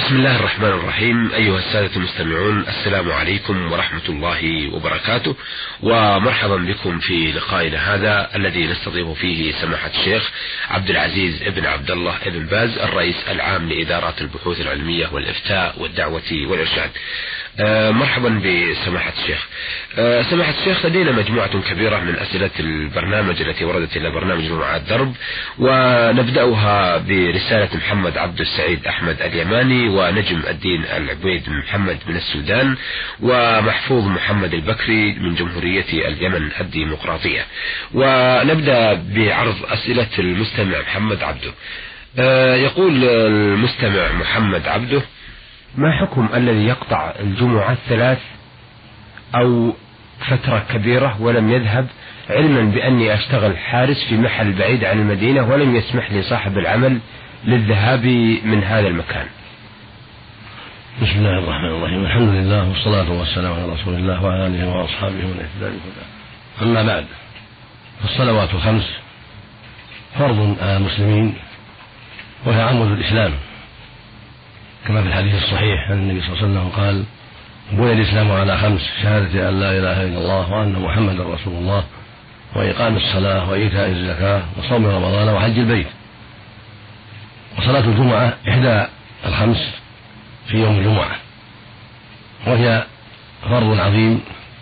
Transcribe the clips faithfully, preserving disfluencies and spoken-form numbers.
بسم الله الرحمن الرحيم. أيها السادة المستمعون، السلام عليكم ورحمة الله وبركاته، ومرحبا بكم في لقائنا هذا الذي نستضيف فيه سماحة الشيخ عبد العزيز ابن عبد الله ابن باز، الرئيس العام لإدارات البحوث العلمية والإفتاء والدعوة والإرشاد. آه مرحبا بسماحة الشيخ. آه سماحة الشيخ، لدينا مجموعة كبيرة من أسئلة البرنامج التي وردت إلى برنامج جمعة درب، ونبدأها برسالة محمد عبد السعيد أحمد اليماني، ونجم الدين العبيد محمد من السودان، ومحفوظ محمد البكري من جمهورية اليمن الديمقراطية. ونبدأ بعرض أسئلة المستمع محمد عبده. آه يقول المستمع محمد عبده: ما حكم الذي يقطع الجمعة الثلاث أو فترة كبيرة ولم يذهب، علما بأني أشتغل حارس في محل بعيد عن المدينة، ولم يسمح لي صاحب العمل للذهاب من هذا المكان؟ بسم الله الرحمن الرحيم، الحمد لله والصلاة والسلام على رسول الله وعلى آله وأصحابه ومن اهتدى بهداه. أما بعد، فالصلوات الخمس فرض على المسلمين وهي عمود الإسلام، كما في الحديث الصحيح عن النبي صلى الله عليه وسلم قال: بني الإسلام على خمس: شهادة أن لا إله إلا الله وأن محمدا رسول الله، وإقام الصلاة، وإيتاء الزكاة، وصوم رمضان، وحج البيت. وصلاة الجمعة إحدى الخمس في يوم الجمعة، وهي فرض عظيم،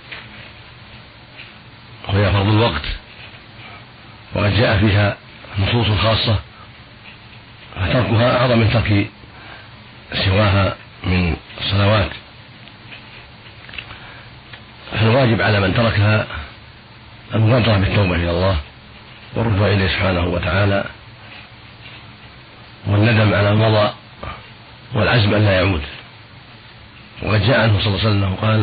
وهي فرض الوقت، وقد جاء فيها نصوص خاصة، فتركها أعظم من ترك سواها من الصلوات. فالواجب على من تركها المبادرة بالتوبة إلى الله والرجوع إليه سبحانه وتعالى، والندم على المضى، والعزم أن لا يعود. وقد جاء عنه صلى الله عليه وسلم قال: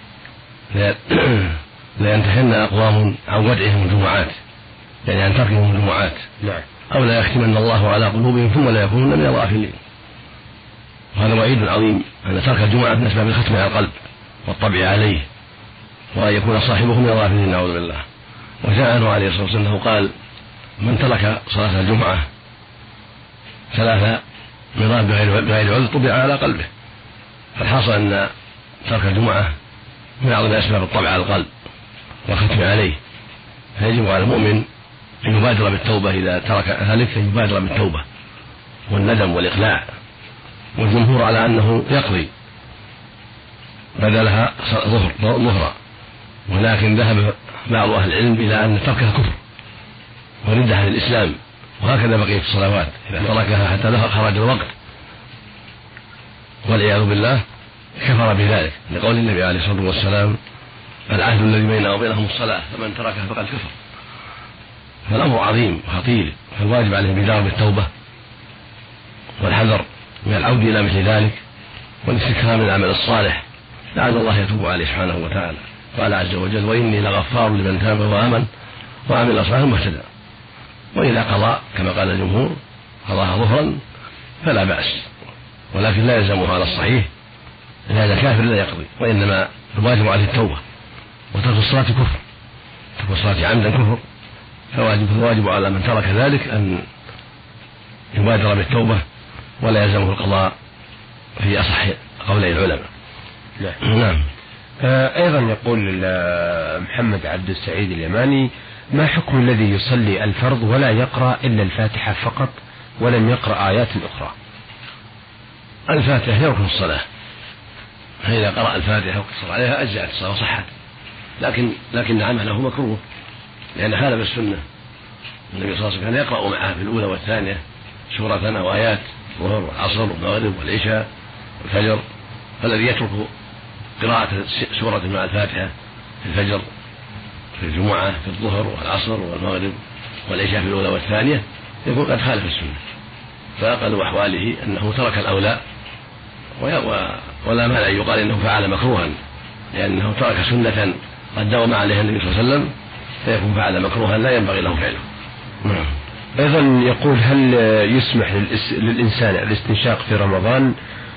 لا ينتهن أقوام عن ودعهم الجمعات، يعني عن تركهم الجمعات، أو لا يختمن الله على قلوبهم ثم لا يكونون من الغافلين. وهذا وعيد عظيم، أن ترك الجمعة من أسباب الختم على القلب والطبع عليه، وأن يكون صاحبه من الغافلين، نعوذ بالله. وجاء عنه عليه الصلاة والسلام قال: من ترك صلاة الجمعة ثلاثة مرات بغير عذر طبع على قلبه. فالحاصل أن ترك الجمعة من أعظم أسباب الطبع على القلب والختم عليه، فيجب على المؤمن أن يبادر بالتوبة إذا ترك ذلك، أن يبادر بالتوبة والندم والإقلاع. والجمهور على أنه يقضي بدلها ظهرا، ولكن ذهب بعض أهل العلم إلى أن تركها كفر وردة عن الإسلام، وهكذا بقية الصلوات إذا تركها حتى خرج الوقت والعياذ بالله كفر بذلك، لقول النبي عليه الصلاة والسلام: العهد الذي بيننا وبينهم الصلاة، فمن تركها فقد كفر. فالأمر عظيم وخطير، فالواجب عليه البدار بالتوبة والحذر من العود إلى مثل ذلك، والاستكثار من العمل الصالح لعل الله يتوب عليه سبحانه وتعالى. قال عز وجل: وإني لغفار لمن تاب وآمن وعمل صالحا واهتدى. وإذا قضى كما قال الجمهور قضاها ظهرا فلا بأس، ولكن لا يلزمها على الصحيح، إن هذا كافر لا يقضي، وإنما الواجب عليه التوبة. وترك الصلاة كفر، ترك الصلاة عمدا كفر، فواجب الواجب على من ترك ذلك أن يبادر بالتوبة ولا يلزمه القضاء في أصح قولي العلماء. نعم. آه أيضا يقول محمد عبد السعيد اليماني: ما حكم الذي يصلي الفرض ولا يقرأ إلا الفاتحة فقط ولم يقرأ آيات أخرى؟ الفاتحة هي ركن الصلاة، فإذا قرأ الفاتحة وقصر عليها أجزأت الصلاة وصحت، لكن لكن عمله مكروه لأن خالف السنة. النبي صلى الله عليه وسلم كان يقرأ معها في الأولى والثانية سورة أو آيات، الظهر والعصر والمغرب والعشاء والفجر. فالذي يترك قراءة سورة مع الفاتحة في الفجر في الجمعة في الظهر والعصر والمغرب والعشاء في الأولى والثانية يكون قد خالف السنة، فأقل أحواله أنه ترك الأولى، ولا مانع يقال إنه فعل مكروها، لأنه ترك سنة قد داوم عليها النبي صلى الله عليه وسلم، فيكون فعل مكروها لا ينبغي له فعله. أيضا يقول: هل يسمح للإنسان الاستنشاق في رمضان،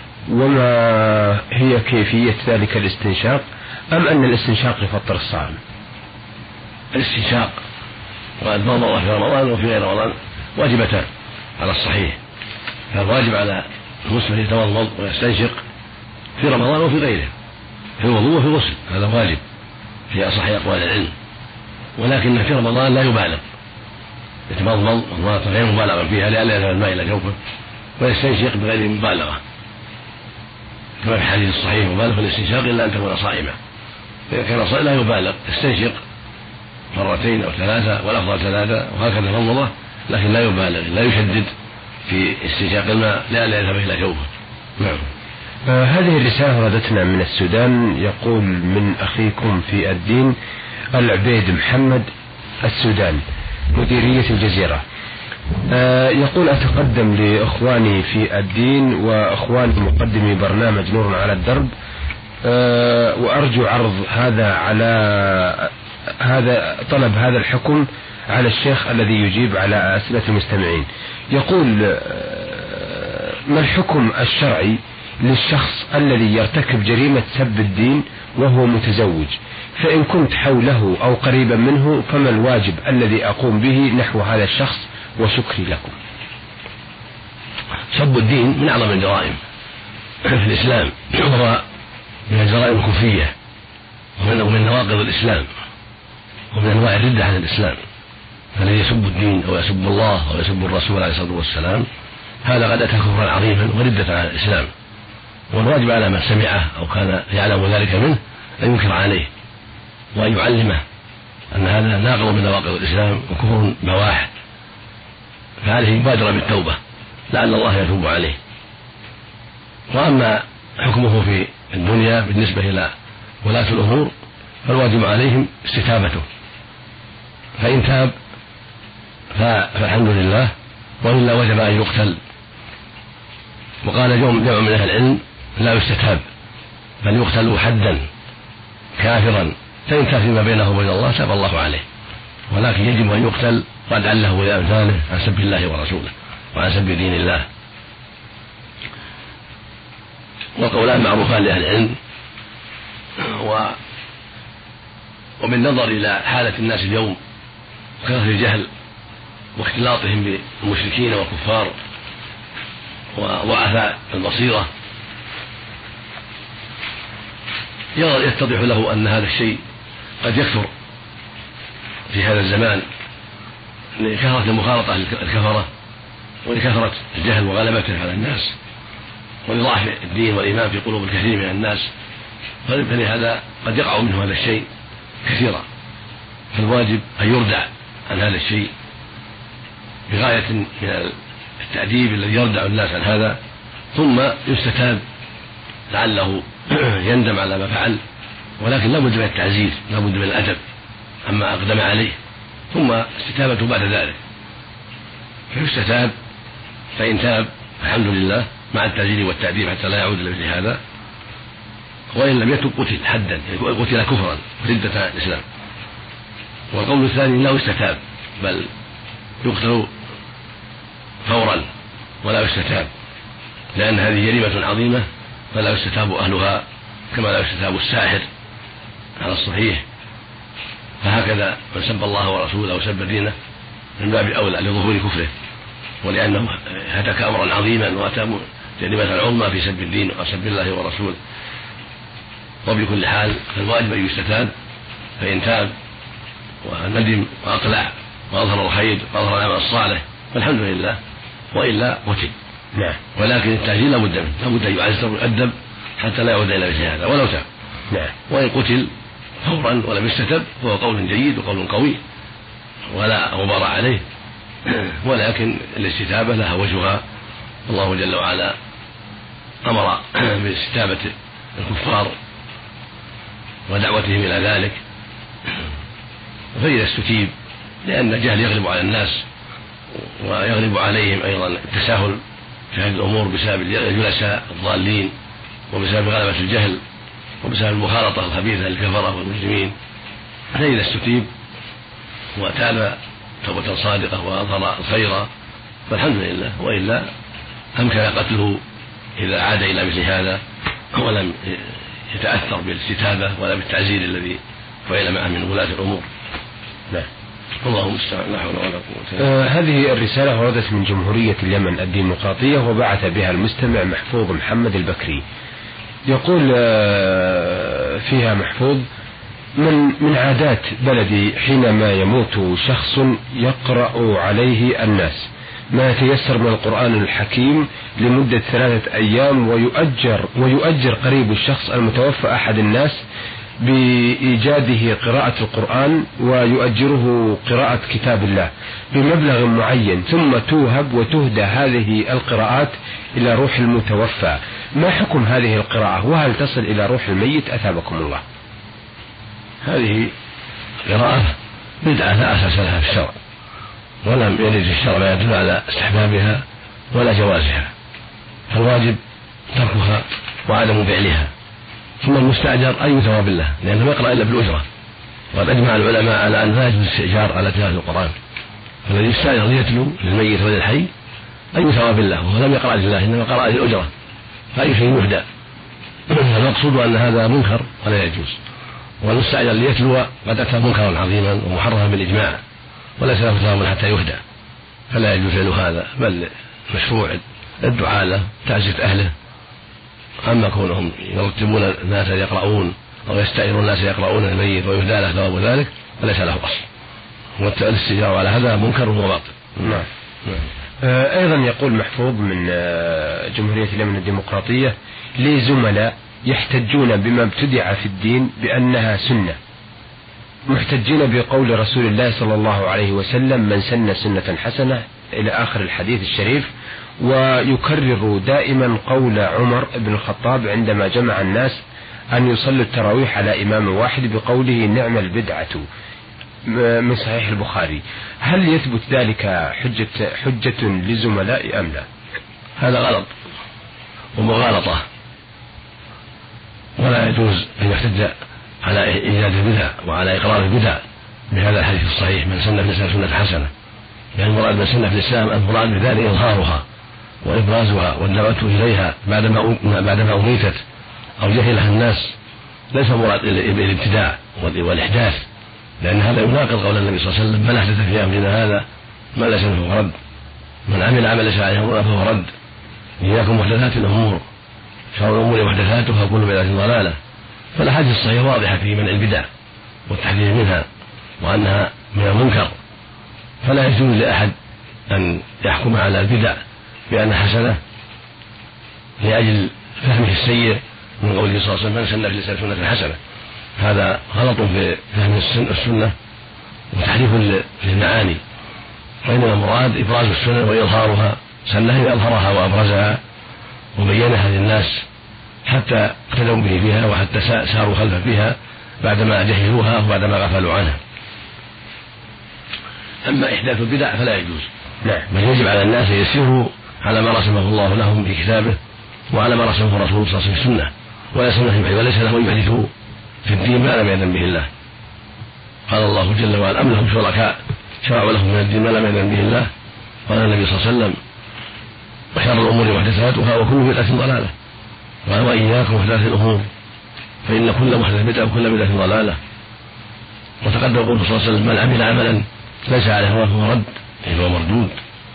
وما هي كيفية ذلك الاستنشاق، أم أن الاستنشاق يفطر الصائم؟ الاستنشاق والمضمضة في رمضان وفي غير رمضان واجبتان على الصحيح، فالواجب على المسلم يتمضمض ويستنشق في رمضان وفي غيره، في الوضوء وفي الغسل، هذا واجب في أصح أقوال العلم. ولكن في رمضان لا يبالغ، يتمضمض مضمضة غير مبالغة فيها لئلا يذهب الماء إلى جوفه، ويستنشق بغير مبالغة كما في الحديث الصحيح: مبالغ في الاستنشاق إلا أن تكون صائما. فإذا كان صائما لا يبالغ، يستنشق مرتين أو ثلاثة، والأفضل ثلاثة، وهكذا المضمضة، لكن لا يبالغ، لا يشدد في استنشاق الماء لئلا يذهب إلى جوفه. نعم. آه هذه الرسالة وردتنا من السودان، يقول: من أخيكم في الدين العبيد محمد، السودان، مديرية الجزيرة. آه يقول: أتقدم لإخواني في الدين وإخواني مقدمي برنامج نور على الدرب، آه وأرجو عرض هذا على هذا طلب هذا الحكم على الشيخ الذي يجيب على أسئلة المستمعين. يقول: آه ما الحكم الشرعي للشخص الذي يرتكب جريمة سب الدين وهو متزوج؟ فإن كنت حوله أو قريبا منه فما الواجب الذي أقوم به نحو هذا الشخص؟ وشكري لكم. سب الدين من أعظم الجرائم في الإسلام، وهو من الجرائم الكفرية ومن نواقض الإسلام ومن أنواع الردة عن الإسلام. فالذي يسب الدين أو يسب الله أو يسب الرسول عليه الصلاة والسلام هذا قد أتى كفرا عظيما وردة عن الإسلام، والواجب على من سمعه أو كان يعلم ذلك منه أن ينكر عليه وأن يعلمه أن هذا ناقض من نواقض الإسلام وكفر بواح، فعليه يبادر بالتوبة لعل الله يتوب عليه. وأما حكمه في الدنيا بالنسبة إلى ولاة الأمور فالواجب عليهم استتابته، فإن تاب فالحمد لله، وإلا وجب أن يقتل. وقال جمع من أهل العلم: لا يستتاب بل يقتل حدا كافرا، فإن تاب فيما بينه وبين الله تاب الله عليه، ولكن يجب أن يقتل ردعا له ولأمثاله عن سب الله ورسوله وعن سب دين الله. والقولان معروفان لأهل العلم. و وبالنظر إلى حالة الناس اليوم وكثرة الجهل واختلاطهم بالمشركين والكفار وضعفاء البصيرة يتضح له أن هذا الشيء قد يكثر في هذا الزمان لكثرة المخالطة الكفرة ولكثرة الجهل وغلبته على الناس ولضعف الدين والإيمان في قلوب الكثير من الناس، فلهذا قد يقع منه هذا الشيء كثيرا. فالواجب أن يردع عن هذا الشيء بغاية من التأديب الذي يردع الناس عن هذا، ثم يستتاب لعله يندم على ما فعل، ولكن لا بد من التعزير، لا بد من الأدب عما أقدم عليه، ثم استتابته بعد ذلك. فيستتاب، فإن تاب الحمد لله مع التعزير والتأديب حتى لا يعود إلى مثل هذا، وإن لم يتب قتل حدا، قتل كفرا ردة الإسلام. والقول الثاني لا يستتاب بل يقتل فورا ولا يستتاب، لأن هذه جريمة عظيمة فلا يستتاب أهلها كما لا يستتاب الساحر على الصحيح. فهكذا من سب الله ورسوله وسب دينه من باب أولى لظهور كفره، ولأنه هتك أمرا عظيما وأتى جريمة عظمى في سب الدين وسب الله ورسوله. وبكل حال فالواجب أن يستتاب، فإن تاب وندم وأقلع وأظهر الخير وأظهر العمل الصالح فالحمد لله، وإلا قتل. نعم. ولكن التعزير لا بد منه، لا بد أن يعزر ويؤدب حتى لا يعود إلى مثل هذا ولو تاب. نعم. وإن قتل فورا ولم يستتب فهو قول جيد وقول قوي ولا غبار عليه، ولكن الاستتابة لها وجهها. الله جل وعلا أمر باستتابة الكفار ودعوتهم إلى ذلك، فإذا استتيب، لأن الجهل يغلب على الناس ويغلب عليهم أيضا التساهل في هذه الأمور بسبب الجلساء الضالين وبسبب غلبة الجهل وبسبب المخالطة الخبيثة للكفرة والمسلمين. فإذا استتيب وتاب توبة صادقة وأظهر الخير فالحمد لله، وإلا أمكن قتله إذا عاد إلى مثل هذا ولم يتأثر بالاستتابة ولا بالتعزير الذي فعل معه من ولاة الأمور. لا. الله المستعان، لا حول ولا قوة. آه هذه الرسالة وردت من جمهورية اليمن الديمقراطية وبعث بها المستمع محفوظ محمد البكري. يقول آه فيها محفوظ: من من عادات بلدي حينما يموت شخص يقرأ عليه الناس ما يتيسر من القرآن الحكيم لمدة ثلاثة أيام، ويؤجر ويؤجر قريب الشخص المتوفى أحد الناس بإيجاده قراءة القرآن، ويؤجره قراءة كتاب الله بمبلغ معين، ثم توهب وتهدى هذه القراءات إلى روح المتوفى. ما حكم هذه القراءة، وهل تصل إلى روح الميت أثابكم الله؟ هذه قراءة بدعة لا أساس لها في الشرع، ولم يرد في الشرع لا يدل على استحبابها ولا جوازها، فالواجب تركها وعدم فعلها. ثم المستأجر أي ثواب له، لأنه يقرأ إلا بالأجرة، وقد أجمع العلماء على أن لا يجوز الاستئجار على تلاوة القرآن، فالذي يستأجر يتلو للميت وللحي أي ثواب له، وهو لم يقرأ لله إنما قرأ للأجرة، فأي شيء يهدى. المقصود أن هذا منكر ولا يجوز، والمستأجر ليتلو قد أتى منكرا عظيما ومحرما بالإجماع، وليس له ثواب حتى يهدى، فلا يجوز فعل هذا، بل مشروع الدعاء له تعزية أهله. أما كونهم يرتبون الناس يقرؤون أو يستأجرون الناس يقرؤون الميت ويهدى له ثواب ذلك فليس له أصل، والاستئجار على هذا منكر وباطل. نعم. آه أيضا يقول محفوظ من آه جمهورية اليمن الديمقراطية: لي زملاء يحتجون بما ابتدع في الدين بأنها سنة، محتجين بقول رسول الله صلى الله عليه وسلم: من سن سنة حسنة إلى آخر الحديث الشريف، ويكرر دائما قول عمر بن الخطاب عندما جمع الناس أن يصلوا التراويح على إمام واحد بقوله: نعم البدعة، من صحيح البخاري. هل يثبت ذلك حجة, حجة لزملاء أم لا؟ هذا غلط ومغالطة، ولا يجوز أن يحتج على إيجاد البدع وعلى إقرار البدع بهذا الحديث الصحيح: من سن في الإسلام سنة حسنة، يعني المراد من سن في الإسلام المراد بذلك إظهارها وإبرازها والدعوة إليها بعدما بعدما أميتت أو جهلها الناس، ليس مراد الابتداع والإحداث، لأن هذا يناقض قول النبي صلى الله عليه وسلم: من أحدث في أمرنا هذا ما ليس منه فهو رد، من عمل عمل ليس عليه أمرنا فهو رد. إياكم محدثات الأمور، شر الأمور محدثاتها وكل بدعة ضلالة. فالأحاديث الصحيحة واضحة في منع البدع والتحذير منها وأنها من المنكر، فلا يجوز لأحد أن يحكم على البدع بأنها حسنة لأجل فهمه السيء من قوله صلى الله عليه وسلم: من سن في الإسلام سنة حسنة. هذا غلط في فهم السنة وتحريف للمعاني، وإنما المراد إبراز السنة وإظهارها، سنة أظهرها وأبرزها وبينها للناس حتى اقتدوا به فيها وحتى ساروا خلفه فيها بعدما جهلوها وبعدما غفلوا عنها. أما إحداث البدع فلا يجوز، بل يجب على الناس أن يسيروا على ما رسمه الله لهم في كتابه وعلى ما رسمه الرسول صلى الله عليه وسلم في السنة، ولا سنة وليس له أن يحدثوا في الدين ما لم يأذن به الله. قال الله جل وعلا: أم لهم شركاء شرعوا لهم من الدين ما لم يأذن به الله. قال النبي صلى الله عليه وسلم: وشر الأمور محدثاتها وكل بدعة ضلالة. قال: وإياكم محدثات الأمور فإن كل محدث بدعة وكل بدعة ضلالة. وتقدم قوله صلى الله عليه وسلم: من عمل عملا ليس عليه هو فهو رد، يعني هو مردود.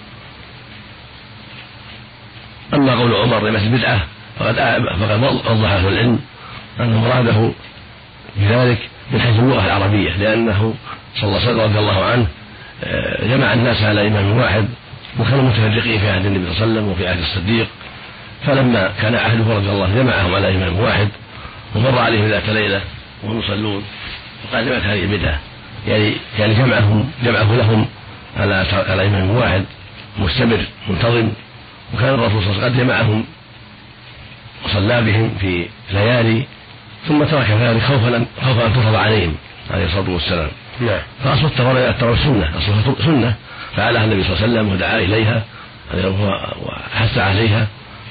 أما قول عمر لمس البدعة فقد فقد وضح أهل العلم أن مراده بذلك من حيث اللغة العربية، لأنه صلى الله عليه وسلم رضي الله عنه جمع الناس على إمام واحد، وكانوا متفرقين في عهد النبي صلى الله عليه وسلم وفي عهد الصديق، فلما كان عهده رضي الله عنه جمعهم على إمام واحد ومر عليهم ذات ليلة وهم يصلون فقال: جمعت هذه البدعة، يعني يعني جمعهم جمعه لهم على على إمام واحد مستمر منتظم. وكان الرسول صلى الله عليه وسلم قد جمعهم وصلى بهم في ليالي ثم ترك ذلك خوفا خوفا ان تفرض عليهم عليه الصلاه والسلام. نعم. فاصل التراويح سنه، اصلها سنه فعلها النبي صلى الله عليه وسلم ودعا اليها وحث عليها،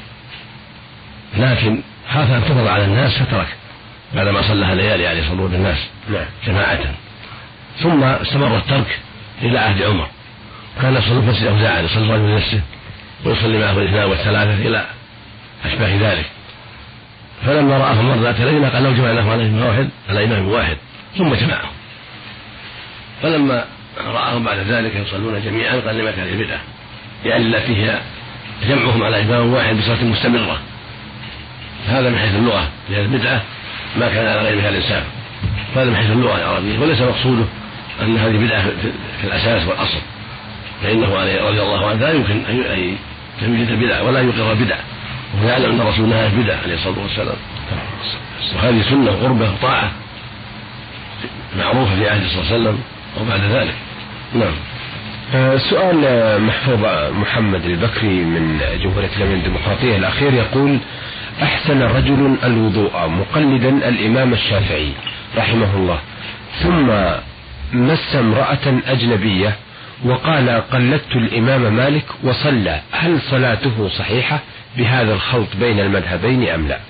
لكن خاف ان تفرض على الناس فترك بعدما صلىها ليالي عليه الصلاه والسلام بالناس جماعه. ثم استمر الترك الى عهد عمر، كان يصلي في مسجد اوزاعي، يصلي الرجل نفسه ويصلي معه الاثنان والثلاثه الى اشباه ذلك. فلما رآه مر ذات ليلة قال: لو جمعناه على إمام واحد على إمام واحد ثم جمعه. فلما رآهم بعد ذلك يصلون جميعا قال لما كان بدعة، يعني التي هي جمعهم على إمام واحد بصلاة مستمرة. هذا من حيث اللغة، لأن البدعة ما كان على غير هذا الإنسان، هذا من حيث اللغة العربية، وليس مقصوده أن هذه بدعة في الأساس والأصل، فإنه رضي الله عنه لا يمكن أن يوجد بدعة ولا يقر بدعة، وهو يعلم أن الرسول نهى بدعة عليه الصلاة والسلام، وهذه سنة وقربة وطاعة معروفة في عهد صلى الله عليه وسلم وبعد ذلك. نعم. أه سؤال محفوظ محمد البكري من جمهورية اليمن الديمقراطية الأخير يقول: أحسن رجل الوضوء مقلدا الإمام الشافعي رحمه الله، ثم مس امرأة أجنبية وقال قلدت الإمام مالك وصلى، هل صلاته صحيحة بهذا الخلط بين المذهبين أم لا؟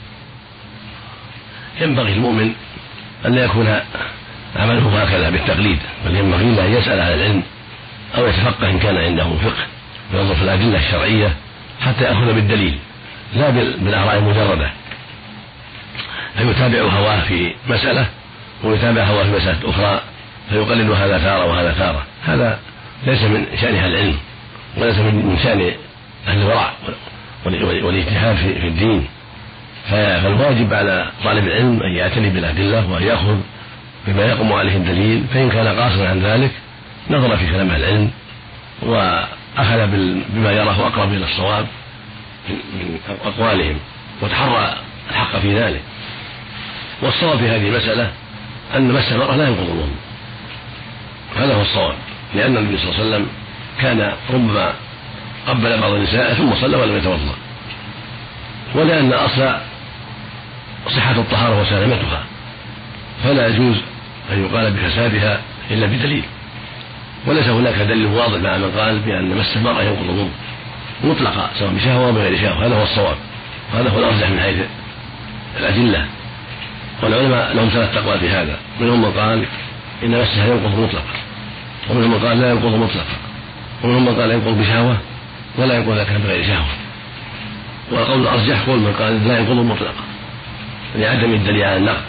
ينبغي المؤمن أن لا يكون عمله هكذا بالتقليد، بل ينبغي له أن يسأل أهل العلم أو يتفقه إن كان عنده فقه وينظر في الأدلة الشرعية حتى يأخذ بالدليل لا بالآراء المجردة، فيتابع هواه في مسألة ويتابع هواه في مسألة أخرى فيقلد هذا تارة وهذا تارة. هذا ليس من شأن أهل العلم وليس من شأن أهل الورع والاجتهاد في الدين، فالواجب على طالب العلم أن يعتني بالأدلة وأن يأخذ بما يقوم عليه الدليل، فإن كان قاصرا عن ذلك نظر في كلام العلم وأخذ بما يراه أقرب إلى الصواب من أقوالهم وتحرى الحق في ذلك. والصواب في هذه المسألة أن مس المرأة لا ينقض الوضوء، هذا هو الصواب، لأن النبي صلى الله عليه وسلم كان ربما قبل بعض النساء ثم صلى ولم يتوضأ، ولأن أصل صحة الطهارة وسلامتها، فلا يجوز أن يقال بفسادها إلا بدليل، وليس هناك دليل واضح مع من قال بأن مس المرأة ينقض الوضوء مطلقا سواء بشهوة أو بغير شهوة. هذا هو الصواب، هذا هو الأرجح من حيث الأدلة. والعلماء لهم ثلاث أقوال في هذا، منهم من قال إن مسها ينقض مطلقا، ومنهم من قال لا ينقض مطلقا، ومنهم من قال ينقض بشهوة ولا ينقض إذا كان بغير شهوة. والقول الأرجح قول من قال لا ينقض مطلقا لعدم الدليل على النقض.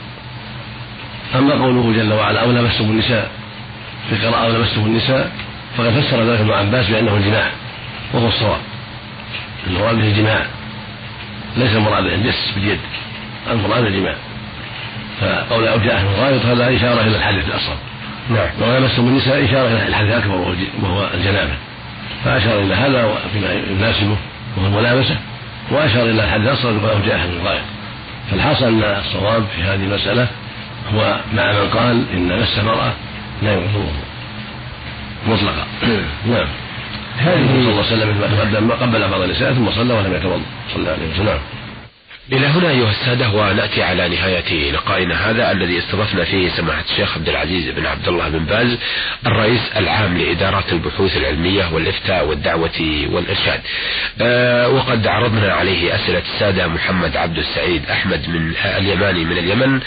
أما قوله جل وعلا أو لمستم النساء في قراءة أو لمستم النساء فقد فسر ذلك ابن عباس بأنه الجماع، وهو الصواب، المراد به الجماع ليس المراد الجس باليد، المراد الجماع. فقول أو جاء من غائط هذا إشارة إلى الحدث الأصغر، نعم، ولو لمستم النساء إشارة إلى الحدث الأكبر وهو الجنابة، فأشار إلى هذا فيما يناسبه وهو الملامسة، وأشار إلى الحدث الأصغر أو جاء من غائط. فالحاصل أن الصواب في هذه المسألة هو مع من قال إن مس المرأة لا ينقض الوضوء مطلقا. نعم. هذه صلى الله عليه وسلم ما تقدم قبل بعض النساء ثم صلى ولم يتوضأ صلى الله عليه وسلم. إلى هنا أيها السادة ونأتي على نهاية لقائنا هذا الذي استضفنا فيه سماحة الشيخ عبد العزيز بن عبد الله بن باز الرئيس العام لإدارات البحوث العلمية والإفتاء والدعوة والإرشاد. أه وقد عرضنا عليه أسئلة السادة محمد عبد السعيد أحمد من اليماني من اليمن،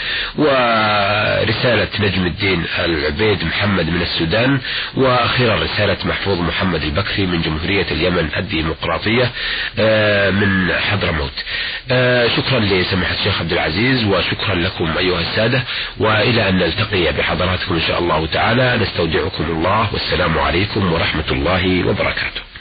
ورسالة نجم الدين العبيد محمد من السودان، وأخيرا رسالة محفوظ محمد البكري من جمهورية اليمن الديمقراطية أه من حضرموت. أه شكرا لسماحة الشيخ عبد العزيز وشكرا لكم أيها السادة، وإلى أن نلتقي بحضراتكم إن شاء الله تعالى نستودعكم الله، والسلام عليكم ورحمة الله وبركاته.